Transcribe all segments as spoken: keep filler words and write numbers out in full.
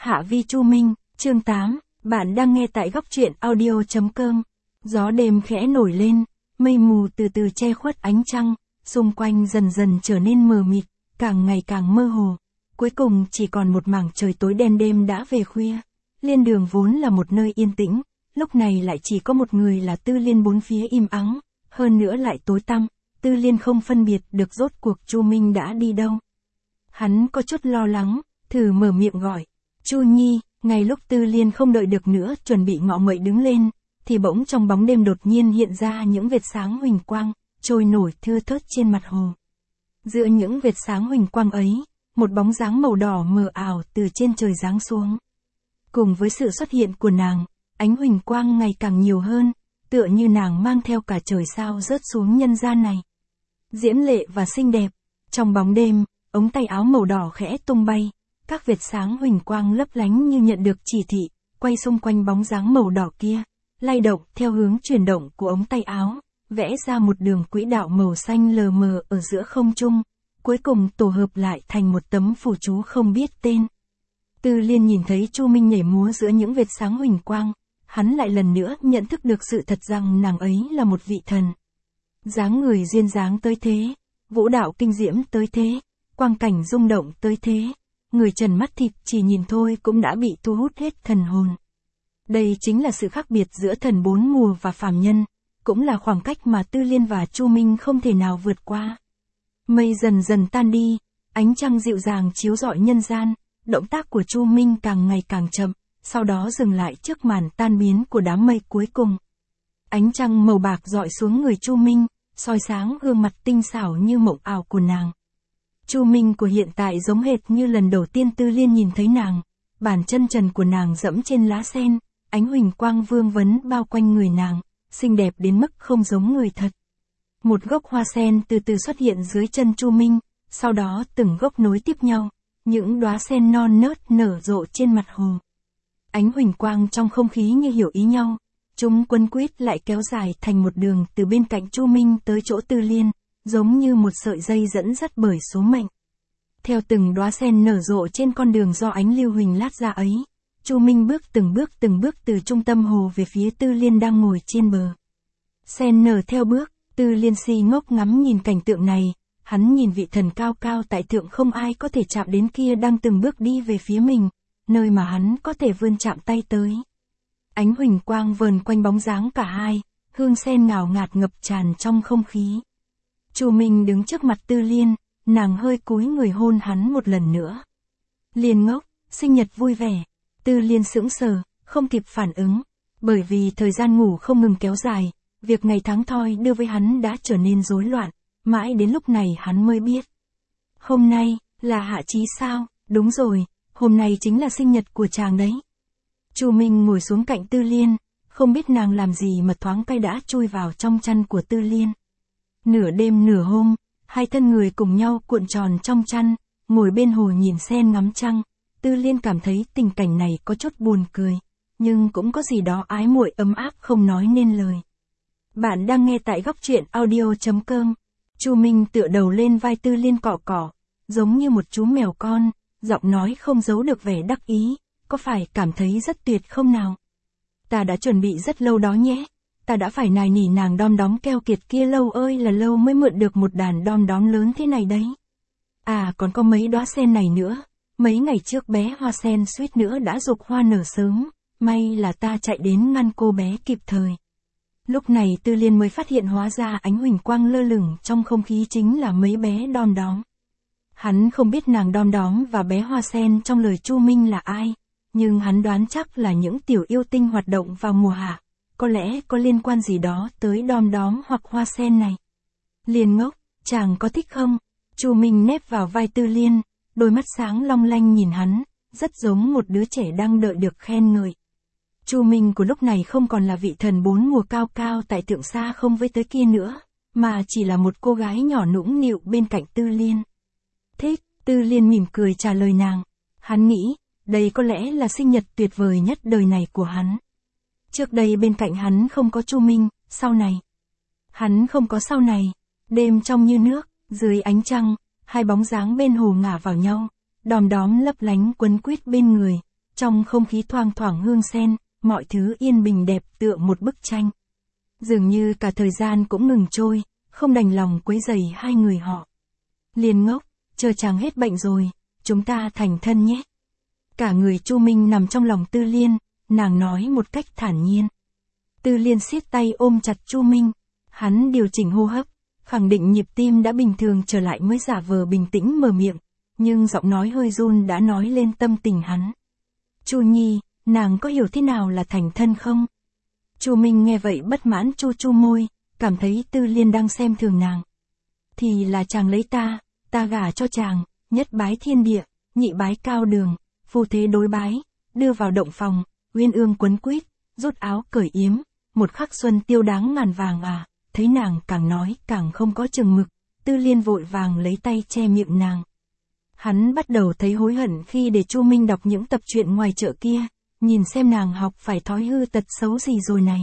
Hạ vi Chu Minh, chương tám, bạn đang nghe tại góc truyện audio.com. Gió đêm khẽ nổi lên, mây mù từ từ che khuất ánh trăng, xung quanh dần dần trở nên mờ mịt, càng ngày càng mơ hồ. Cuối cùng chỉ còn một mảng trời tối đen, đêm đã về khuya. Liên đường vốn là một nơi yên tĩnh, lúc này lại chỉ có một người là Tư Liên, bốn phía im ắng, hơn nữa lại tối tăm. Tư Liên không phân biệt được rốt cuộc Chu Minh đã đi đâu. Hắn có chút lo lắng, thử mở miệng gọi. Chu Nhi, ngay lúc Tư Liên không đợi được nữa, chuẩn bị ngọ nguậy đứng lên, thì bỗng trong bóng đêm đột nhiên hiện ra những vệt sáng huỳnh quang, trôi nổi thưa thớt trên mặt hồ. Giữa những vệt sáng huỳnh quang ấy, một bóng dáng màu đỏ mờ ảo từ trên trời giáng xuống. Cùng với sự xuất hiện của nàng, ánh huỳnh quang ngày càng nhiều hơn, tựa như nàng mang theo cả trời sao rớt xuống nhân gian này. Diễm lệ và xinh đẹp, trong bóng đêm, ống tay áo màu đỏ khẽ tung bay, các vệt sáng huỳnh quang lấp lánh như nhận được chỉ thị, quay xung quanh bóng dáng màu đỏ kia, lay động theo hướng chuyển động của ống tay áo, vẽ ra một đường quỹ đạo màu xanh lờ mờ ở giữa không trung, cuối cùng tổ hợp lại thành một tấm phù chú không biết tên. Tư Liên nhìn thấy Chu Minh nhảy múa giữa những vệt sáng huỳnh quang, hắn lại lần nữa nhận thức được sự thật rằng nàng ấy là một vị thần. Dáng người duyên dáng tới thế, vũ đạo kinh diễm tới thế, quang cảnh rung động tới thế, người trần mắt thịt chỉ nhìn thôi cũng đã bị thu hút hết thần hồn. Đây chính là sự khác biệt giữa thần bốn mùa và phàm nhân, cũng là khoảng cách mà Tư Liên và Chu Minh không thể nào vượt qua. Mây dần dần tan đi, ánh trăng dịu dàng chiếu rọi nhân gian, động tác của Chu Minh càng ngày càng chậm, sau đó dừng lại trước màn tan biến của đám mây cuối cùng. Ánh trăng màu bạc rọi xuống người Chu Minh, soi sáng gương mặt tinh xảo như mộng ảo của nàng. Chu Minh của hiện tại giống hệt như lần đầu tiên Tư Liên nhìn thấy nàng, bàn chân trần của nàng dẫm trên lá sen, ánh huỳnh quang vương vấn bao quanh người nàng, xinh đẹp đến mức không giống người thật. Một gốc hoa sen từ từ xuất hiện dưới chân Chu Minh, sau đó từng gốc nối tiếp nhau, những đóa sen non nớt nở rộ trên mặt hồ. Ánh huỳnh quang trong không khí như hiểu ý nhau, chúng quấn quýt lại kéo dài thành một đường từ bên cạnh Chu Minh tới chỗ Tư Liên, giống như một sợi dây dẫn dắt bởi số mệnh. Theo từng đóa sen nở rộ trên con đường do ánh lưu huỳnh lát ra ấy, Chu Minh bước từng bước từng bước từ trung tâm hồ về phía Tư Liên đang ngồi trên bờ. Sen nở theo bước, Tư Liên si ngốc ngắm nhìn cảnh tượng này, hắn nhìn vị thần cao cao tại thượng không ai có thể chạm đến kia đang từng bước đi về phía mình, nơi mà hắn có thể vươn chạm tay tới. Ánh huỳnh quang vờn quanh bóng dáng cả hai, hương sen ngào ngạt ngập tràn trong không khí. Chu Minh đứng trước mặt Tư Liên, nàng hơi cúi người hôn hắn một lần nữa. Liên ngốc, sinh nhật vui vẻ. Tư Liên sững sờ, không kịp phản ứng, bởi vì thời gian ngủ không ngừng kéo dài, việc ngày tháng thoi đưa với hắn đã trở nên rối loạn, mãi đến lúc này hắn mới biết. Hôm nay, là hạ chí sao? Đúng rồi, hôm nay chính là sinh nhật của chàng đấy. Chu Minh ngồi xuống cạnh Tư Liên, không biết nàng làm gì mà thoáng cái đã chui vào trong chăn của Tư Liên. Nửa đêm nửa hôm, hai thân người cùng nhau cuộn tròn trong chăn, ngồi bên hồ nhìn sen ngắm trăng. Tư Liên cảm thấy tình cảnh này có chút buồn cười, nhưng cũng có gì đó ái muội ấm áp không nói nên lời. Bạn đang nghe tại góc truyện audio.com. Chu Minh tựa đầu lên vai Tư Liên cọ cọ, giống như một chú mèo con, giọng nói không giấu được vẻ đắc ý, có phải cảm thấy rất tuyệt không nào? Ta đã chuẩn bị rất lâu đó nhé, ta đã phải nài nỉ nàng đom đóm keo kiệt kia lâu ơi là lâu mới mượn được một đàn đom đóm lớn thế này đấy. À còn có mấy đóa sen này nữa, mấy ngày trước bé hoa sen suýt nữa đã rục hoa nở sớm, may là ta chạy đến ngăn cô bé kịp thời. Lúc này Tư Liên mới phát hiện hóa ra ánh huỳnh quang lơ lửng trong không khí chính là mấy bé đom đóm. Hắn không biết nàng đom đóm và bé hoa sen trong lời Chu Minh là ai, nhưng hắn đoán chắc là những tiểu yêu tinh hoạt động vào mùa hạ, có lẽ có liên quan gì đó tới đom đóm hoặc hoa sen này. Liên ngốc, chàng có thích không? Chu Minh nép vào vai Tư Liên, đôi mắt sáng long lanh nhìn hắn, rất giống một đứa trẻ đang đợi được khen ngợi. Chu Minh của lúc này không còn là vị thần bốn mùa cao cao tại thượng xa không với tới kia nữa, mà chỉ là một cô gái nhỏ nũng nịu bên cạnh Tư Liên. Thích, Tư Liên mỉm cười trả lời nàng. Hắn nghĩ, đây có lẽ là sinh nhật tuyệt vời nhất đời này của hắn. Trước đây bên cạnh hắn không có Chu Minh, sau này. Hắn không có sau này. Đêm trong như nước, dưới ánh trăng, hai bóng dáng bên hồ ngả vào nhau, đom đóm lấp lánh quấn quýt bên người. Trong không khí thoang thoảng hương sen, mọi thứ yên bình đẹp tựa một bức tranh. Dường như cả thời gian cũng ngừng trôi, không đành lòng quấy rầy hai người họ. Liên ngốc, chờ chàng hết bệnh rồi, chúng ta thành thân nhé. Cả người Chu Minh nằm trong lòng Tư Liên, nàng nói một cách thản nhiên. Tư Liên siết tay ôm chặt Chu Minh, hắn điều chỉnh hô hấp, khẳng định nhịp tim đã bình thường trở lại mới giả vờ bình tĩnh mở miệng, nhưng giọng nói hơi run đã nói lên tâm tình hắn. Chu Nhi, nàng có hiểu thế nào là thành thân không? Chu Minh nghe vậy bất mãn chu chu môi, cảm thấy Tư Liên đang xem thường nàng. Thì là chàng lấy ta, ta gả cho chàng, nhất bái thiên địa, nhị bái cao đường, phu thế đối bái, đưa vào động phòng, uyên ương quấn quýt, rút áo cởi yếm, một khắc xuân tiêu đáng ngàn vàng à. Thấy nàng càng nói càng không có chừng mực, Tư Liên vội vàng lấy tay che miệng nàng. Hắn bắt đầu thấy hối hận khi để Chu Minh đọc những tập truyện ngoài chợ kia, nhìn xem nàng học phải thói hư tật xấu gì rồi này.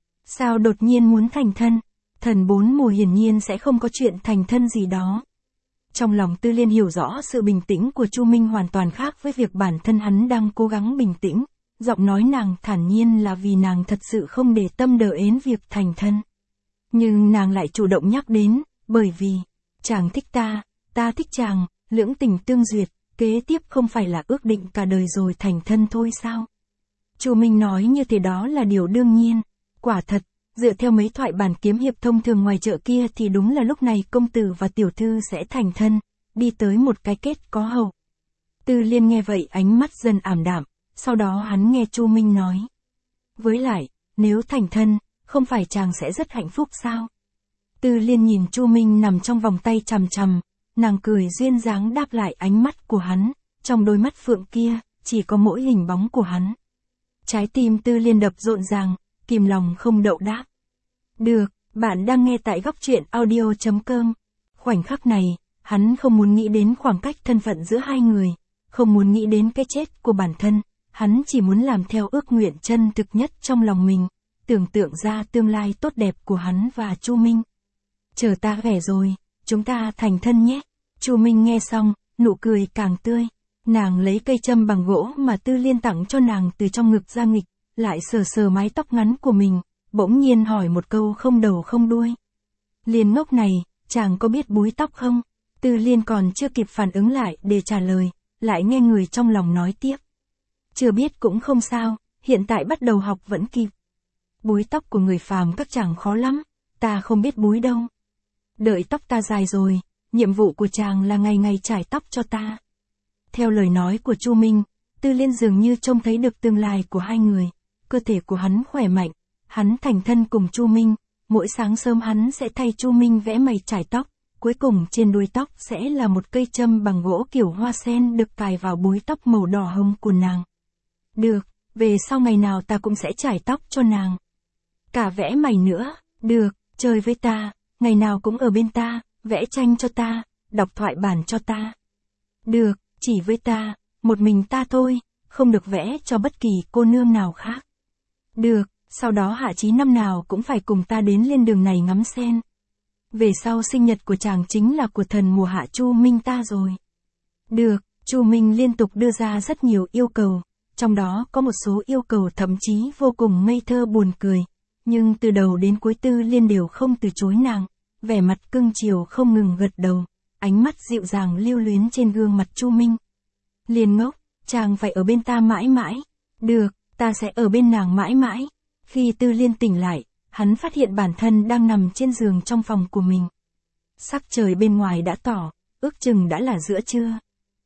Sao đột nhiên muốn thành thân? Thần bốn mùa hiển nhiên sẽ không có chuyện thành thân gì đó. Trong lòng Tư Liên hiểu rõ sự bình tĩnh của Chu Minh hoàn toàn khác với việc bản thân hắn đang cố gắng bình tĩnh, giọng nói nàng thản nhiên là vì nàng thật sự không để tâm đờ ến việc thành thân. Nhưng nàng lại chủ động nhắc đến, bởi vì, chàng thích ta, ta thích chàng, lưỡng tình tương duyệt, kế tiếp không phải là ước định cả đời rồi thành thân thôi sao? Chu Minh nói như thế đó là điều đương nhiên, quả thật, dựa theo mấy thoại bản kiếm hiệp thông thường ngoài chợ kia thì đúng là lúc này công tử và tiểu thư sẽ thành thân, đi tới một cái kết có hậu. Tư Liên nghe vậy ánh mắt dần ảm đạm, sau đó hắn nghe Chu Minh nói. Với lại, nếu thành thân, không phải chàng sẽ rất hạnh phúc sao? Tư Liên nhìn Chu Minh nằm trong vòng tay chằm chằm, nàng cười duyên dáng đáp lại ánh mắt của hắn, trong đôi mắt phượng kia, chỉ có mỗi hình bóng của hắn. Trái tim Tư Liên đập rộn ràng, kìm lòng không đậu đáp. Được, bạn đang nghe tại góc truyện audio chấm com. Khoảnh khắc này, hắn không muốn nghĩ đến khoảng cách thân phận giữa hai người, không muốn nghĩ đến cái chết của bản thân, hắn chỉ muốn làm theo ước nguyện chân thực nhất trong lòng mình, tưởng tượng ra tương lai tốt đẹp của hắn và Chu Minh. Chờ ta ghẻ rồi, chúng ta thành thân nhé. Chu Minh nghe xong, nụ cười càng tươi. Nàng lấy cây châm bằng gỗ mà Tư Liên tặng cho nàng từ trong ngực ra nghịch, lại sờ sờ mái tóc ngắn của mình, bỗng nhiên hỏi một câu không đầu không đuôi. Liên ngốc này, chàng có biết búi tóc không? Tư Liên còn chưa kịp phản ứng lại để trả lời, lại nghe người trong lòng nói tiếp. Chưa biết cũng không sao, hiện tại bắt đầu học vẫn kịp. Búi tóc của người phàm các chàng khó lắm, ta không biết búi đâu. Đợi tóc ta dài rồi, nhiệm vụ của chàng là ngày ngày chải tóc cho ta. Theo lời nói của Chu Minh, Tư Liên dường như trông thấy được tương lai của hai người, cơ thể của hắn khỏe mạnh, hắn thành thân cùng Chu Minh, mỗi sáng sớm hắn sẽ thay Chu Minh vẽ mày chải tóc, cuối cùng trên đuôi tóc sẽ là một cây châm bằng gỗ kiểu hoa sen được cài vào búi tóc màu đỏ hồng của nàng. Được, về sau ngày nào ta cũng sẽ chải tóc cho nàng. Cả vẽ mày nữa, được, chơi với ta, ngày nào cũng ở bên ta, vẽ tranh cho ta, đọc thoại bản cho ta. Được, chỉ với ta, một mình ta thôi, không được vẽ cho bất kỳ cô nương nào khác. Được, sau đó hạ chí năm nào cũng phải cùng ta đến lên đường này ngắm sen. Về sau sinh nhật của chàng chính là của thần mùa hạ Chu Minh ta rồi. Được, Chu Minh liên tục đưa ra rất nhiều yêu cầu, trong đó có một số yêu cầu thậm chí vô cùng ngây thơ buồn cười, nhưng từ đầu đến cuối Tư Liên đều không từ chối nàng, vẻ mặt cưng chiều không ngừng gật đầu, ánh mắt dịu dàng lưu luyến trên gương mặt Chu Minh. Liên ngốc, chàng phải ở bên ta mãi mãi. Được, ta sẽ ở bên nàng mãi mãi. Khi Tư Liên tỉnh lại, hắn phát hiện bản thân đang nằm trên giường trong phòng của mình. Sắc trời bên ngoài đã tỏ, ước chừng đã là giữa trưa.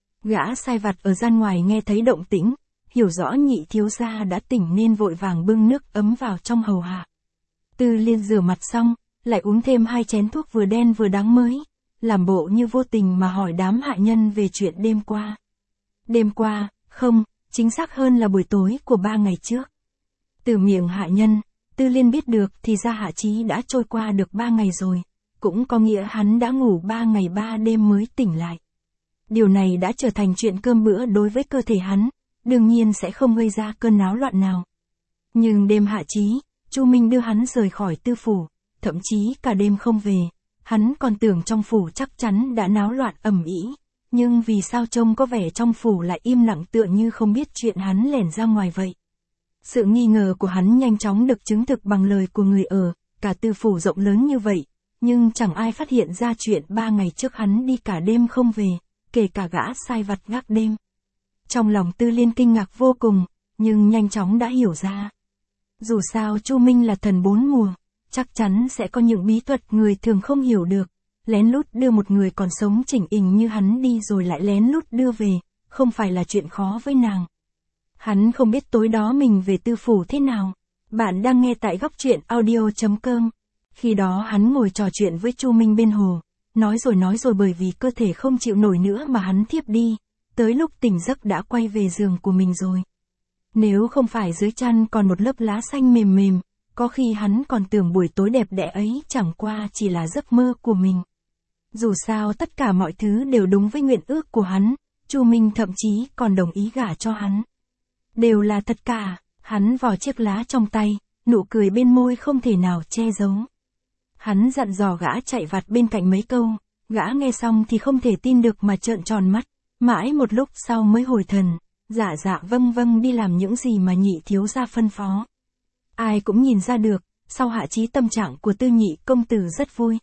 Gã sai vặt ở gian ngoài nghe thấy động tĩnh, hiểu rõ nhị thiếu gia đã tỉnh nên vội vàng bưng nước ấm vào trong hầu hạ. Tư Liên rửa mặt xong, lại uống thêm hai chén thuốc vừa đen vừa đắng mới, làm bộ như vô tình mà hỏi đám hạ nhân về chuyện đêm qua. Đêm qua, không, chính xác hơn là buổi tối của ba ngày trước. Từ miệng hạ nhân, Tư Liên biết được thì ra Hạ Chí đã trôi qua được ba ngày rồi, cũng có nghĩa hắn đã ngủ ba ngày ba đêm mới tỉnh lại. Điều này đã trở thành chuyện cơm bữa đối với cơ thể hắn, đương nhiên sẽ không gây ra cơn náo loạn nào. Nhưng đêm Hạ Chí, Chu Minh đưa hắn rời khỏi tư phủ, thậm chí cả đêm không về, hắn còn tưởng trong phủ chắc chắn đã náo loạn ầm ĩ, nhưng vì sao trông có vẻ trong phủ lại im lặng tựa như không biết chuyện hắn lẻn ra ngoài vậy. Sự nghi ngờ của hắn nhanh chóng được chứng thực bằng lời của người ở, cả Tư phủ rộng lớn như vậy, nhưng chẳng ai phát hiện ra chuyện ba ngày trước hắn đi cả đêm không về, kể cả gã sai vặt gác đêm. Trong lòng Tư Liên kinh ngạc vô cùng, nhưng nhanh chóng đã hiểu ra. Dù sao Chu Minh là thần bốn mùa, chắc chắn sẽ có những bí thuật người thường không hiểu được. Lén lút đưa một người còn sống chỉnh hình như hắn đi rồi lại lén lút đưa về, không phải là chuyện khó với nàng. Hắn không biết tối đó mình về Tư phủ thế nào. Bạn đang nghe tại góc truyện audio chấm com. Khi đó hắn ngồi trò chuyện với Chu Minh bên hồ, nói rồi nói rồi bởi vì cơ thể không chịu nổi nữa mà hắn thiếp đi, tới lúc tỉnh giấc đã quay về giường của mình rồi. Nếu không phải dưới chăn còn một lớp lá xanh mềm mềm, có khi hắn còn tưởng buổi tối đẹp đẽ ấy chẳng qua chỉ là giấc mơ của mình. Dù sao tất cả mọi thứ đều đúng với nguyện ước của hắn, Chu Minh thậm chí còn đồng ý gả cho hắn. Đều là thật cả, hắn vò chiếc lá trong tay, nụ cười bên môi không thể nào che giấu. Hắn dặn dò gã chạy vặt bên cạnh mấy câu, gã nghe xong thì không thể tin được mà trợn tròn mắt, mãi một lúc sau mới hồi thần, dạ dạ vâng vâng đi làm những gì mà nhị thiếu gia phân phó. Ai cũng nhìn ra được, sau hạ chí tâm trạng của Tư nhị công tử rất vui.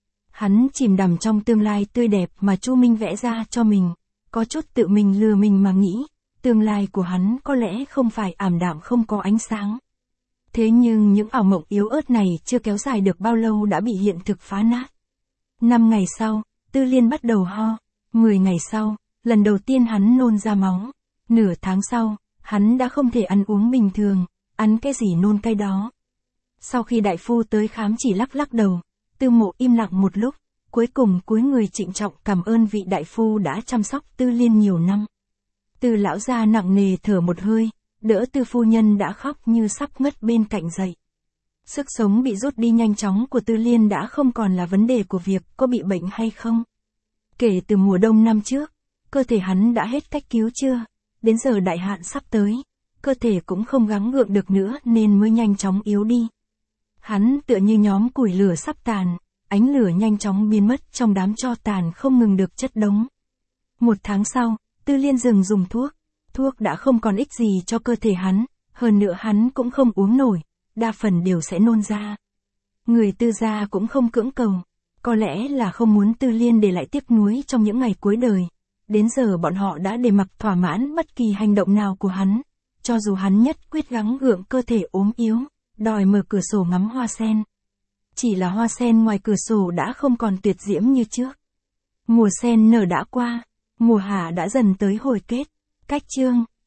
Hắn chìm đắm trong tương lai tươi đẹp mà Chu Minh vẽ ra cho mình, có chút tự mình lừa mình mà nghĩ, tương lai của hắn có lẽ không phải ảm đạm không có ánh sáng. Thế nhưng những ảo mộng yếu ớt này chưa kéo dài được bao lâu đã bị hiện thực phá nát. Năm ngày sau, Tư Liên bắt đầu ho. Mười ngày sau, lần đầu tiên hắn nôn ra máu. Nửa tháng sau, hắn đã không thể ăn uống bình thường, ăn cái gì nôn cái đó. Sau khi đại phu tới khám chỉ lắc lắc đầu, Tư Mộ im lặng một lúc, cuối cùng cúi người trịnh trọng cảm ơn vị đại phu đã chăm sóc Tư Liên nhiều năm. Tư lão gia nặng nề thở một hơi, đỡ Tư phu nhân đã khóc như sắp ngất bên cạnh dậy. Sức sống bị rút đi nhanh chóng của Tư Liên đã không còn là vấn đề của việc có bị bệnh hay không. Kể từ mùa đông năm trước, cơ thể hắn đã hết cách cứu chữa, đến giờ đại hạn sắp tới, cơ thể cũng không gắng gượng được nữa nên mới nhanh chóng yếu đi. Hắn tựa như nhóm củi lửa sắp tàn, ánh lửa nhanh chóng biến mất trong đám tro tàn không ngừng được chất đống. Một tháng sau, Tư Liên dừng dùng thuốc, thuốc đã không còn ích gì cho cơ thể hắn, hơn nữa hắn cũng không uống nổi, đa phần đều sẽ nôn ra. Người Tư gia cũng không cưỡng cầu, có lẽ là không muốn Tư Liên để lại tiếc nuối trong những ngày cuối đời. Đến giờ bọn họ đã để mặc thỏa mãn bất kỳ hành động nào của hắn, cho dù hắn nhất quyết gắng gượng cơ thể ốm yếu, đòi mở cửa sổ ngắm hoa sen. Chỉ là hoa sen ngoài cửa sổ đã không còn tuyệt diễm như trước. Mùa sen nở đã qua, mùa hạ đã dần tới hồi kết. Cách chương